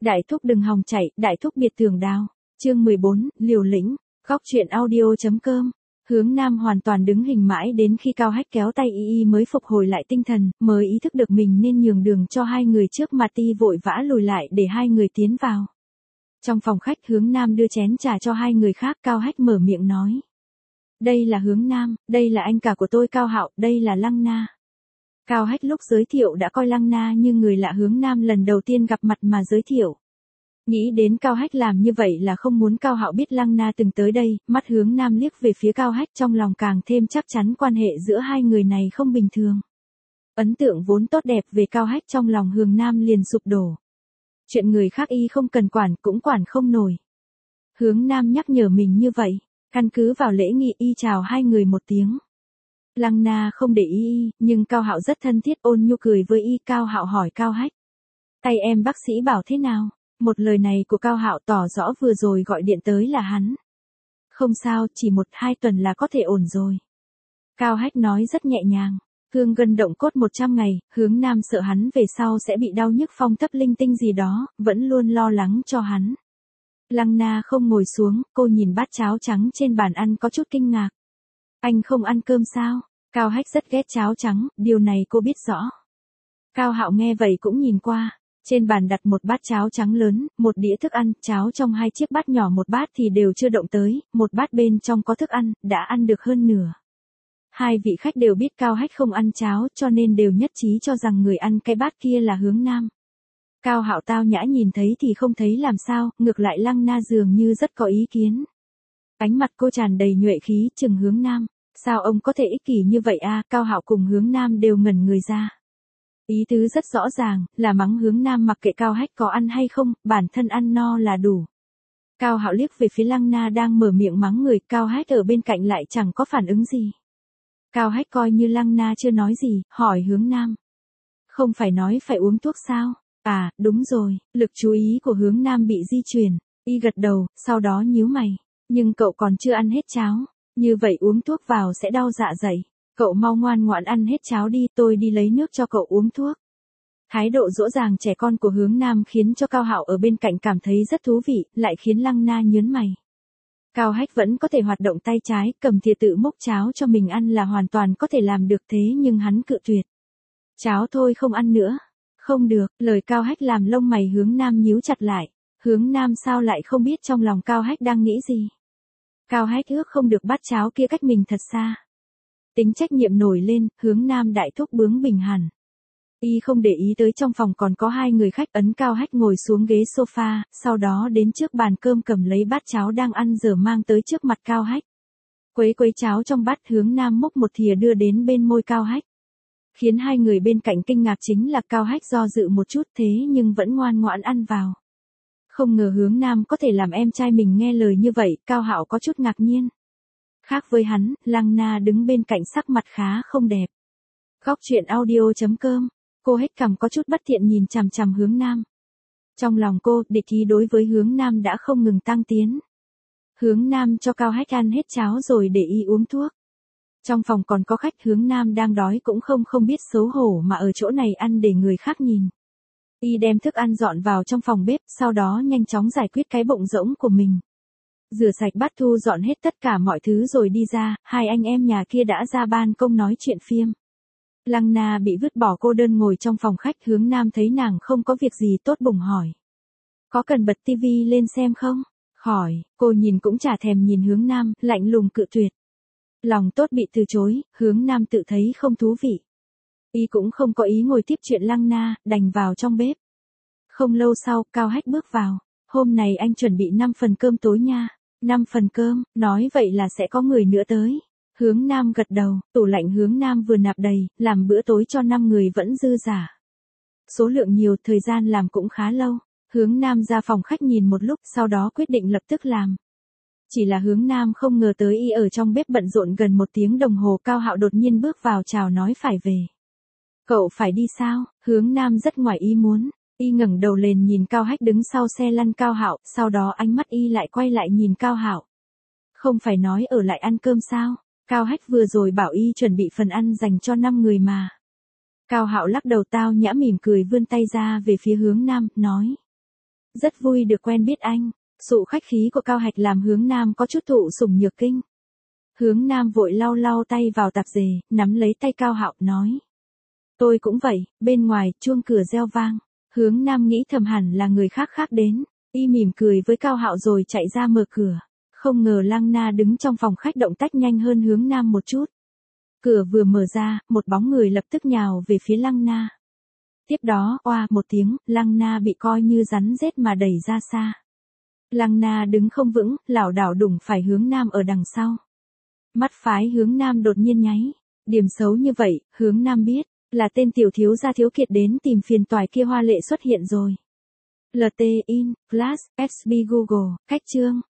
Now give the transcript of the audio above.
Đại thúc đừng hòng chạy, đại thúc biệt tường đào. Chương 14, liều lĩnh. Góc truyện audio.com. Hướng Nam hoàn toàn đứng hình mãi đến khi Cao Hách kéo tay y mới phục hồi lại tinh thần, mới ý thức được mình nên nhường đường cho hai người trước mà ti vội vã lùi lại để hai người tiến vào. Trong phòng khách Hướng Nam đưa chén trà cho hai người khác, Cao Hách mở miệng nói. Đây là Hướng Nam, đây là anh cả của tôi Cao Hạo, đây là Lăng Na. Cao Hách lúc giới thiệu đã coi Lăng Na như người lạ Hướng Nam lần đầu tiên gặp mặt mà giới thiệu. Nghĩ đến Cao Hách làm như vậy là không muốn Cao Hạo biết Lăng Na từng tới đây, mắt Hướng Nam liếc về phía Cao Hách trong lòng càng thêm chắc chắn quan hệ giữa hai người này không bình thường. Ấn tượng vốn tốt đẹp về Cao Hách trong lòng Hướng Nam liền sụp đổ. Chuyện người khác y không cần quản cũng quản không nổi. Hướng Nam nhắc nhở mình như vậy, căn cứ vào lễ nghi y chào hai người một tiếng. Lăng Na không để ý y, nhưng Cao Hạo rất thân thiết ôn nhu cười với y. Cao Hạo hỏi Cao Hách. Tay em bác sĩ bảo thế nào? Một lời này của Cao Hạo tỏ rõ vừa rồi gọi điện tới là hắn. Không sao, chỉ 1-2 tuần là có thể ổn rồi. Cao Hách nói rất nhẹ nhàng. Cương gân động cốt 100 ngày, Hướng Nam sợ hắn về sau sẽ bị đau nhức phong thấp linh tinh gì đó, vẫn luôn lo lắng cho hắn. Lăng Na không ngồi xuống, cô nhìn bát cháo trắng trên bàn ăn có chút kinh ngạc. Anh không ăn cơm sao? Cao Hách rất ghét cháo trắng, điều này cô biết rõ. Cao Hạo nghe vậy cũng nhìn qua. Trên bàn đặt một bát cháo trắng lớn, một đĩa thức ăn, cháo trong hai chiếc bát nhỏ một bát thì đều chưa động tới, một bát bên trong có thức ăn, đã ăn được hơn nửa. Hai vị khách đều biết Cao Hách không ăn cháo cho nên đều nhất trí cho rằng người ăn cái bát kia là Hướng Nam. Cao Hạo tao nhã nhìn thấy thì không thấy làm sao, ngược lại Lăng Na dường như rất có ý kiến. Ánh mặt cô tràn đầy nhuệ khí chừng Hướng Nam. Sao ông có thể ích kỷ như vậy à? Cao Hạo cùng Hướng Nam đều ngẩn người ra. Ý tứ rất rõ ràng, là mắng Hướng Nam mặc kệ Cao Hách có ăn hay không, bản thân ăn no là đủ. Cao Hạo liếc về phía Lăng Na đang mở miệng mắng người, Cao Hách ở bên cạnh lại chẳng có phản ứng gì. Cao Hách coi như Lăng Na chưa nói gì, hỏi Hướng Nam. Không phải nói phải uống thuốc sao? À, đúng rồi, lực chú ý của Hướng Nam bị di chuyển, y gật đầu, sau đó nhíu mày. Nhưng cậu còn chưa ăn hết cháo, như vậy uống thuốc vào sẽ đau dạ dày. Cậu mau ngoan ngoãn ăn hết cháo đi, tôi đi lấy nước cho cậu uống thuốc. Thái độ dỗ dàng trẻ con của Hướng Nam khiến cho Cao Hạo ở bên cạnh cảm thấy rất thú vị, lại khiến Lăng Na nhớn mày. Cao Hách vẫn có thể hoạt động tay trái, cầm thìa tự múc cháo cho mình ăn là hoàn toàn có thể làm được thế nhưng hắn cự tuyệt. Cháo thôi không ăn nữa. Không được, lời Cao Hách làm lông mày Hướng Nam nhíu chặt lại. Hướng Nam sao lại không biết trong lòng Cao Hách đang nghĩ gì. Cao Hách ước không được bát cháo kia cách mình thật xa. Tính trách nhiệm nổi lên, Hướng Nam đại thúc bướng bỉnh hẳn. Y không để ý tới trong phòng còn có hai người khách, ấn Cao Hách ngồi xuống ghế sofa, sau đó đến trước bàn cơm cầm lấy bát cháo đang ăn dở mang tới trước mặt Cao Hách. Quấy quấy cháo trong bát, Hướng Nam múc một thìa đưa đến bên môi Cao Hách. Khiến hai người bên cạnh kinh ngạc chính là Cao Hách do dự một chút thế nhưng vẫn ngoan ngoãn ăn vào. Không ngờ Hướng Nam có thể làm em trai mình nghe lời như vậy, Cao Hạo có chút ngạc nhiên. Khác với hắn, Lăng Na đứng bên cạnh sắc mặt khá không đẹp. Góc truyện audio.com, cô hết cằm có chút bất thiện nhìn chằm chằm Hướng Nam. Trong lòng cô, địch ý đối với Hướng Nam đã không ngừng tăng tiến. Hướng Nam cho Cao Hách ăn hết cháo rồi để y uống thuốc. Trong phòng còn có khách, Hướng Nam đang đói cũng không biết xấu hổ mà ở chỗ này ăn để người khác nhìn. Y đem thức ăn dọn vào trong phòng bếp, sau đó nhanh chóng giải quyết cái bụng rỗng của mình. Rửa sạch bát thu dọn hết tất cả mọi thứ rồi đi ra, hai anh em nhà kia đã ra ban công nói chuyện phiêm. Lăng Na bị vứt bỏ cô đơn ngồi trong phòng khách, Hướng Nam thấy nàng không có việc gì tốt bụng hỏi. Có cần bật tivi lên xem không? Hỏi, cô nhìn cũng chả thèm nhìn Hướng Nam, lạnh lùng cự tuyệt. Lòng tốt bị từ chối, Hướng Nam tự thấy không thú vị. Y cũng không có ý ngồi tiếp chuyện Lăng Na, đành vào trong bếp. Không lâu sau, Cao Hách bước vào. Hôm này anh chuẩn bị 5 phần cơm tối nha. 5 phần cơm, nói vậy là sẽ có người nữa tới. Hướng Nam gật đầu, tủ lạnh Hướng Nam vừa nạp đầy, làm bữa tối cho 5 người vẫn dư dả. Số lượng nhiều, thời gian làm cũng khá lâu. Hướng Nam ra phòng khách nhìn một lúc, sau đó quyết định lập tức làm. Chỉ là Hướng Nam không ngờ tới y ở trong bếp bận rộn gần 1 tiếng đồng hồ. Cao Hạo đột nhiên bước vào chào nói phải về. Cậu phải đi sao? Hướng Nam rất ngoài ý muốn. Y ngẩng đầu lên nhìn Cao Hách đứng sau xe lăn Cao Hạo, sau đó ánh mắt y lại quay lại nhìn Cao Hạo. Không phải nói ở lại ăn cơm sao? Cao Hách vừa rồi bảo y chuẩn bị phần ăn dành cho 5 người mà. Cao Hạo lắc đầu tao nhã mỉm cười vươn tay ra về phía Hướng Nam, nói. Rất vui được quen biết anh. Sự khách khí của Cao Hạch làm Hướng Nam có chút thụ sủng nhược kinh. Hướng Nam vội lau lau tay vào tạp dề, nắm lấy tay Cao Hạo nói. Tôi cũng vậy, bên ngoài, chuông cửa reo vang. Hướng Nam nghĩ thầm hẳn là người khác khác đến. Y mỉm cười với Cao Hạo rồi chạy ra mở cửa. Không ngờ Lăng Na đứng trong phòng khách động tác nhanh hơn Hướng Nam một chút. Cửa vừa mở ra, một bóng người lập tức nhào về phía Lăng Na. Tiếp đó, oa một tiếng, Lăng Na bị coi như rắn rết mà đẩy ra xa. Lăng Na đứng không vững, lảo đảo đụng phải Hướng Nam ở đằng sau. Mắt phái Hướng Nam đột nhiên nháy. Điểm xấu như vậy, Hướng Nam biết, là tên tiểu thiếu gia thiếu kiệt đến tìm phiền toái kia Hoa Lệ xuất hiện rồi. LT in, Flash, SB Google, cách chương.